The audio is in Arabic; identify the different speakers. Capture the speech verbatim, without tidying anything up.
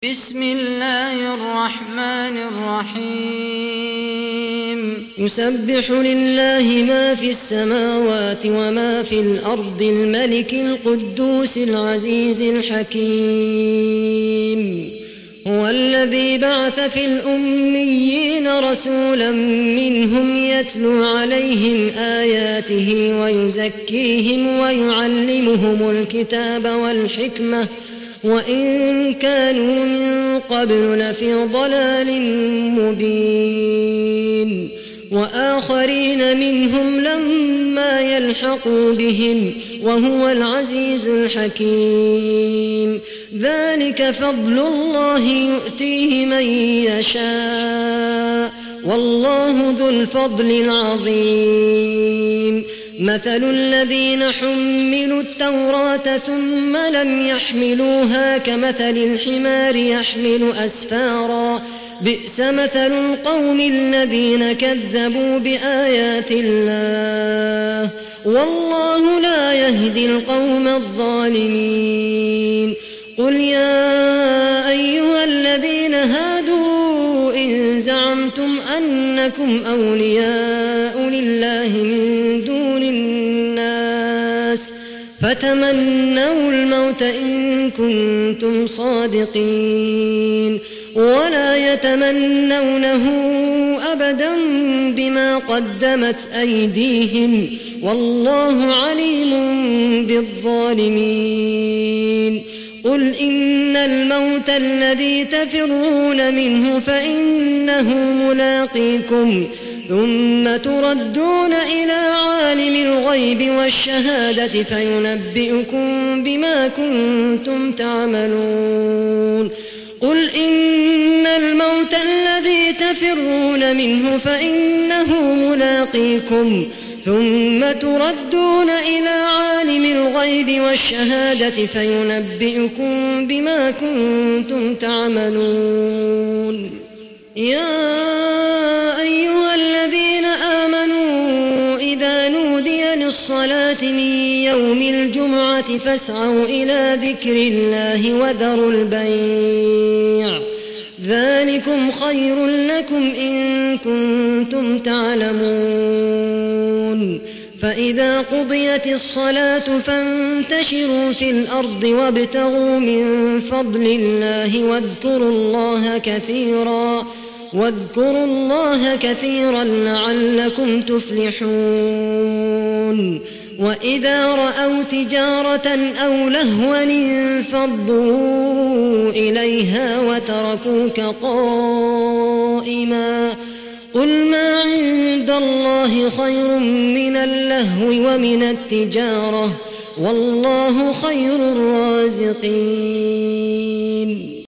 Speaker 1: بسم الله الرحمن الرحيم
Speaker 2: يسبح لله ما في السماوات وما في الأرض الملك القدوس العزيز الحكيم هو الذي بعث في الأميين رسولا منهم يتلو عليهم آياته ويزكيهم ويعلمهم الكتاب والحكمة وإن كانوا من قبل لفي ضلال مبين وآخرين منهم لما يلحقوا بهم وهو العزيز الحكيم ذلك فضل الله يؤتيه من يشاء والله ذو الفضل العظيم مثل الذين حملوا التوراة ثم لم يحملوها كمثل الحمار يحمل أسفارا بئس مثل القوم الذين كذبوا بآيات الله والله لا يهدي القوم الظالمين قل يا أيها الذين هادوا إن زعمتم أنكم أولياء لله من دون الناس فتمنوا الموت إن كنتم صادقين ولا يتمنونه أبدا بما قدمت أيديهم والله عليم بالظالمين قل إن الموت الذي تفرون منه فإنه ملاقيكم ثم تردون إلى عالم الغيب والشهادة فينبئكم بما كنتم تعملون قل إن الموت الذي تفرون منه فإنه ملاقيكم ثم تردون إلى عالم الغيب والشهادة فينبئكم بما كنتم تعملون يا أيها الذين آمنوا إذا نودي للصلاة من يوم الجمعة فاسعوا إلى ذكر الله وذروا البيع ذلكم خير لكم إن كنتم تعلمون فإذا قضيت الصلاة فانتشروا في الأرض وابتغوا من فضل الله واذكروا الله كثيرا واذكروا الله كثيرا لعلكم تفلحون وإذا رأوا تجارة أو لهوا انفضوا إليها وتركوك قائما قل ما عند الله خير من اللهو ومن التجارة والله خير الرازقين.